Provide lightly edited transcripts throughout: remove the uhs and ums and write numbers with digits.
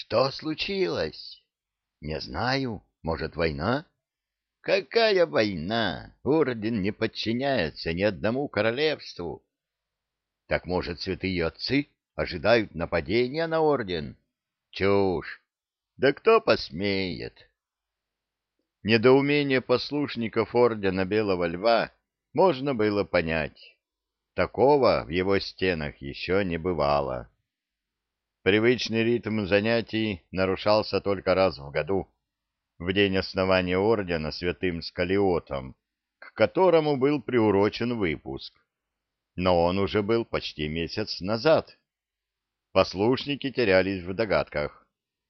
Что случилось? Не знаю. Может, война? Какая война? Орден не подчиняется ни одному королевству. Так, может, святые отцы ожидают нападения на орден? Чушь. Да кто посмеет? Недоумение послушников ордена Белого Льва можно было понять. Такого в его стенах еще не бывало. Привычный ритм занятий нарушался только раз в году, в день основания ордена святым Скалиотом, к которому был приурочен выпуск. Но он уже был почти месяц назад. Послушники терялись в догадках.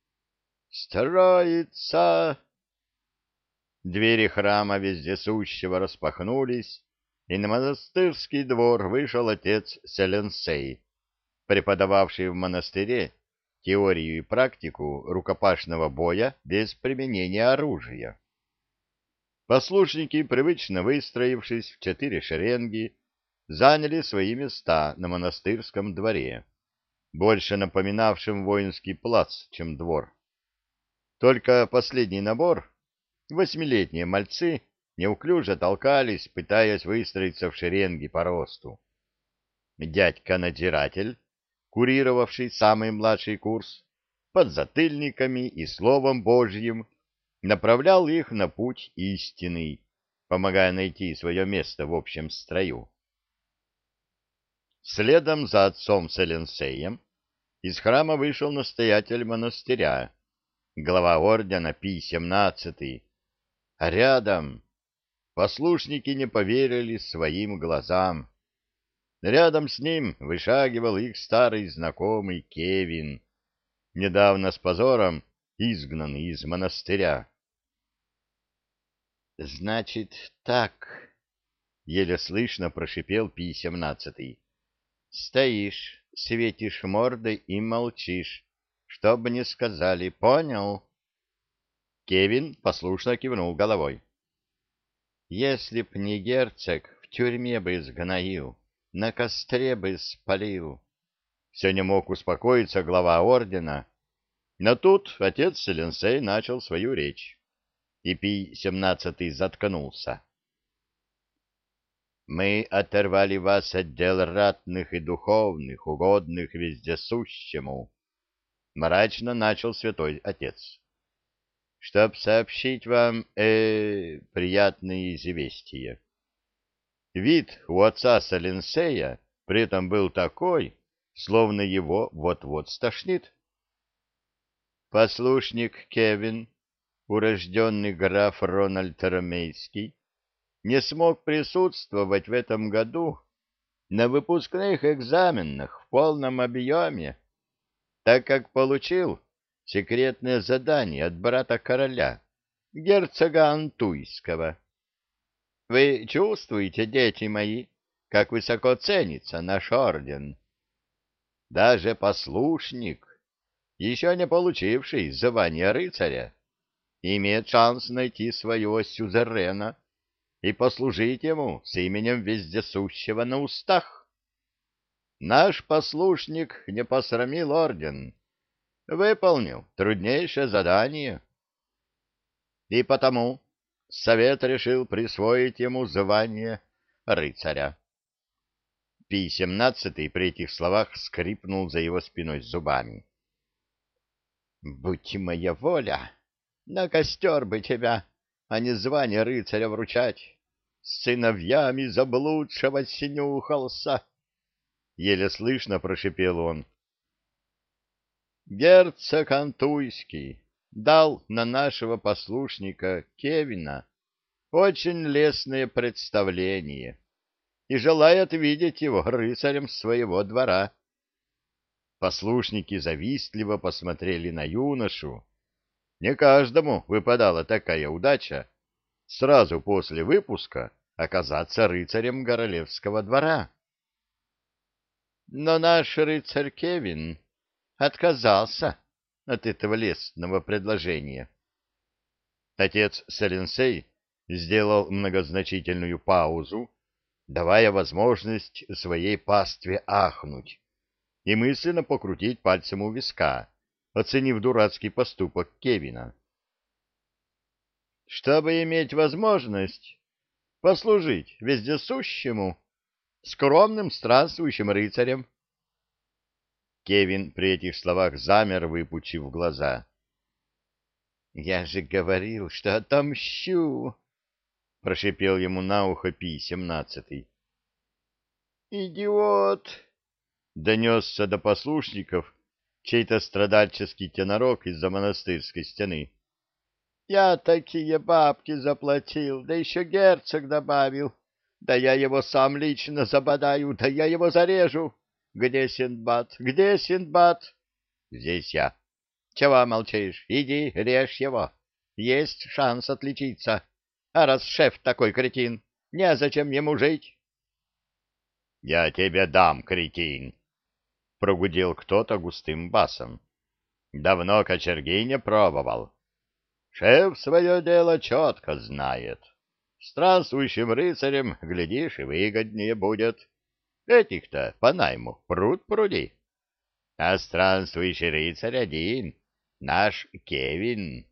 «Строится!» Двери храма вездесущего распахнулись, и на монастырский двор вышел отец Селенсей, преподававший в монастыре теорию и практику рукопашного боя без применения оружия. Послушники, привычно выстроившись в 4 шеренги, заняли свои места на монастырском дворе, больше напоминавшем воинский плац, чем двор. Только последний набор, 8-летние мальцы, неуклюже толкались, пытаясь выстроиться в шеренги по росту. Дядька-надзиратель, курировавший самый младший курс, подзатыльниками и словом Божьим направлял их на путь истинный, помогая найти свое место в общем строю. Следом за отцом Селенсеем из храма вышел настоятель монастыря, глава ордена Пий-17, а рядом послушники не поверили своим глазам. Рядом с ним вышагивал их старый знакомый Кевин, недавно с позором изгнанный из монастыря. — Значит, так, — еле слышно прошипел Пий-17. — Стоишь, светишь мордой и молчишь, что бы ни сказали, понял? Кевин послушно кивнул головой. — Если б не герцог, в тюрьме бы сгноил, на костре бы спалил. Все не мог успокоиться глава ордена, но тут отец Селенсей начал свою речь, и Пий-17 заткнулся. «Мы оторвали вас от дел ратных и духовных, угодных вездесущему», — мрачно начал святой отец, — «чтоб сообщить вам, приятные известия». Вид у отца Селенсея при этом был такой, словно его вот-вот стошнит. Послушник Кевин, урожденный граф Рональд Ромейский, не смог присутствовать в этом году на выпускных экзаменах в полном объеме, так как получил секретное задание от брата короля, герцога Антуйского. Вы чувствуете, дети мои, как высоко ценится наш орден? Даже послушник, еще не получивший звания рыцаря, имеет шанс найти своего сюзерена и послужить ему с именем вездесущего на устах. Наш послушник не посрамил орден, выполнил труднейшее задание. И потому совет решил присвоить ему звание рыцаря. Пий-17 при этих словах скрипнул за его спиной зубами. «Будь моя воля, на костер бы тебя, а не звание рыцаря вручать. С сыновьями заблудшего снюхался!» Еле слышно прошипел он. «Герцог Антуйский дал на нашего послушника Кевина очень лестное представление и желает видеть его рыцарем своего двора». Послушники завистливо посмотрели на юношу. Не каждому выпадала такая удача сразу после выпуска оказаться рыцарем королевского двора. Но наш рыцарь Кевин отказался от этого лестного предложения. Отец Селенсей сделал многозначительную паузу, давая возможность своей пастве ахнуть и мысленно покрутить пальцем у виска, оценив дурацкий поступок Кевина. «Чтобы иметь возможность послужить вездесущему, скромным странствующим рыцарем». Кевин при этих словах замер, выпучив глаза. «Я же говорил, что отомщу!» — прошипел ему на ухо Пи-17. «Идиот!» — донесся до послушников чей-то страдальческий тенорок из-за монастырской стены. «Я такие бабки заплатил, да еще герцог добавил. Да я его сам лично забодаю, да я его зарежу. Где Синдбад? Где Синдбад?» «Здесь я». «Чего молчишь? Иди, режь его. Есть шанс отличиться. А раз шеф такой кретин, незачем ему жить». «Я тебе дам, кретин!» — прогудел кто-то густым басом. «Давно кочерги не пробовал. Шеф свое дело четко знает. Странствующим рыцарем, глядишь, и выгоднее будет. Этих-то по найму пруд пруди. А странствующий рыцарь один, наш Кевин».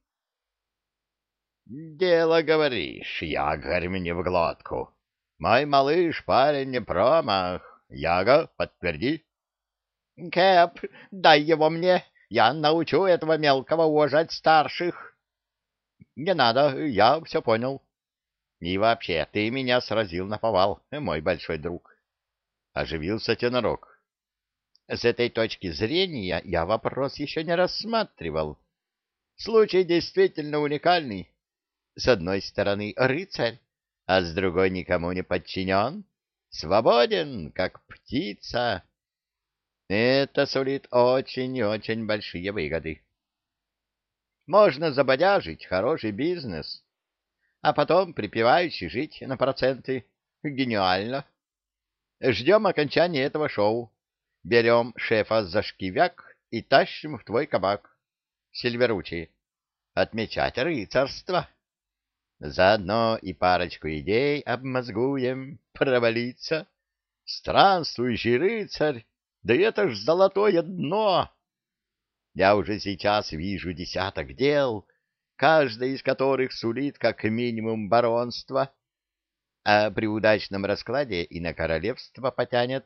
«Дело, говоришь, ягорь мне в глотку. Мой малыш парень не промах. Яга, подтверди». «Кэп, дай его мне, я научу этого мелкого уважать старших». «Не надо, я все понял. И вообще, ты меня сразил наповал, мой большой друг». Оживился тенорок. «С этой точки зрения я вопрос еще не рассматривал. Случай действительно уникальный. С одной стороны рыцарь, а с другой никому не подчинен, свободен, как птица. Это сулит очень и очень большие выгоды. Можно забодяжить хороший бизнес, а потом припеваючи жить на проценты. Гениально. Ждем окончания этого шоу. Берем шефа за шкивяк и тащим в твой кабак, Сильверучи, отмечать рыцарство. Заодно и парочку идей обмозгуем. Провалиться. Странствующий рыцарь, да это ж золотое дно. Я уже сейчас вижу десяток дел, каждая из которых сулит как минимум баронство, а при удачном раскладе и на королевство потянет.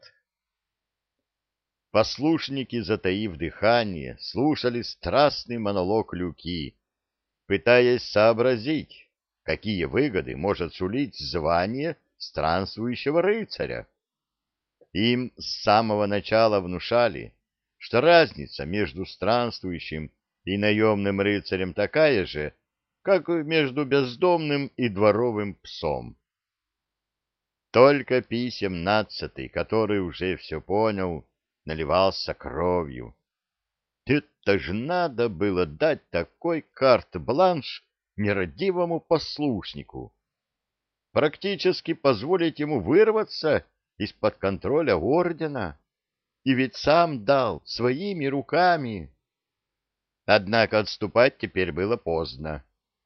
Послушники, затаив дыхание, слушали страстный монолог Люки, пытаясь сообразить, какие выгоды может сулить звание странствующего рыцаря. Им с самого начала внушали, что разница между странствующим и наемным рыцарем такая же, как между бездомным и дворовым псом. Только Пи-17, который уже все понял, наливался кровью. Это ж надо было дать такой карт-бланш нерадивому послушнику. Практически позволить ему вырваться из-под контроля ордена. И ведь сам дал своими руками. Однако отступать теперь было поздно.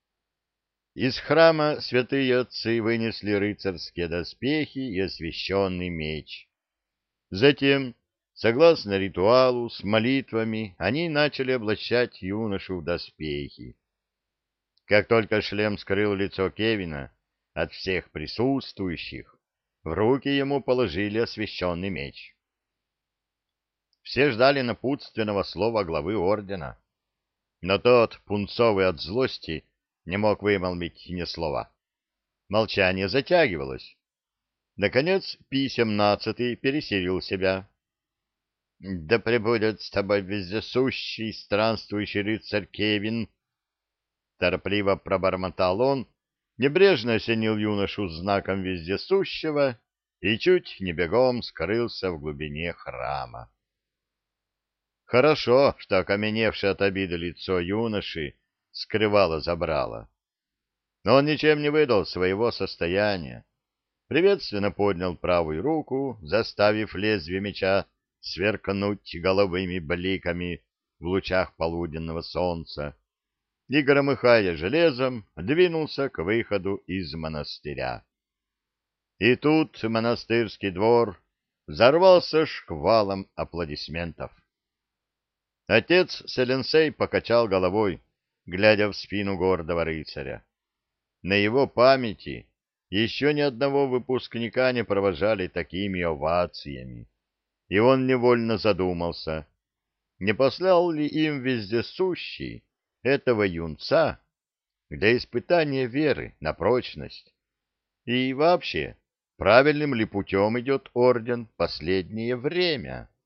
Из храма святые отцы вынесли рыцарские доспехи и освященный меч. Затем, согласно ритуалу, с молитвами, они начали облачать юношу в доспехи. Как только шлем скрыл лицо Кевина от всех присутствующих, в руки ему положили освященный меч. Все ждали напутственного слова главы ордена, но тот, пунцовый от злости, не мог вымолвить ни слова. Молчание затягивалось. Наконец Пи-17 пересилил себя. — Да пребудет с тобой вездесущий, странствующий рыцарь Кевин! — торопливо пробормотал он, небрежно осенил юношу знаком вездесущего и чуть не бегом скрылся в глубине храма. Хорошо, что окаменевшее от обиды лицо юноши скрывало забрало. Но он ничем не выдал своего состояния. Приветственно поднял правую руку, заставив лезвие меча сверкнуть голубыми бликами в лучах полуденного солнца, и, громыхая железом, двинулся к выходу из монастыря. И тут монастырский двор взорвался шквалом аплодисментов. Отец Селенсей покачал головой, глядя в спину гордого рыцаря. На его памяти еще ни одного выпускника не провожали такими овациями, и он невольно задумался, не послал ли им вездесущий этого юнца для испытания веры на прочность. И вообще, правильным ли путем идет орден последнее время?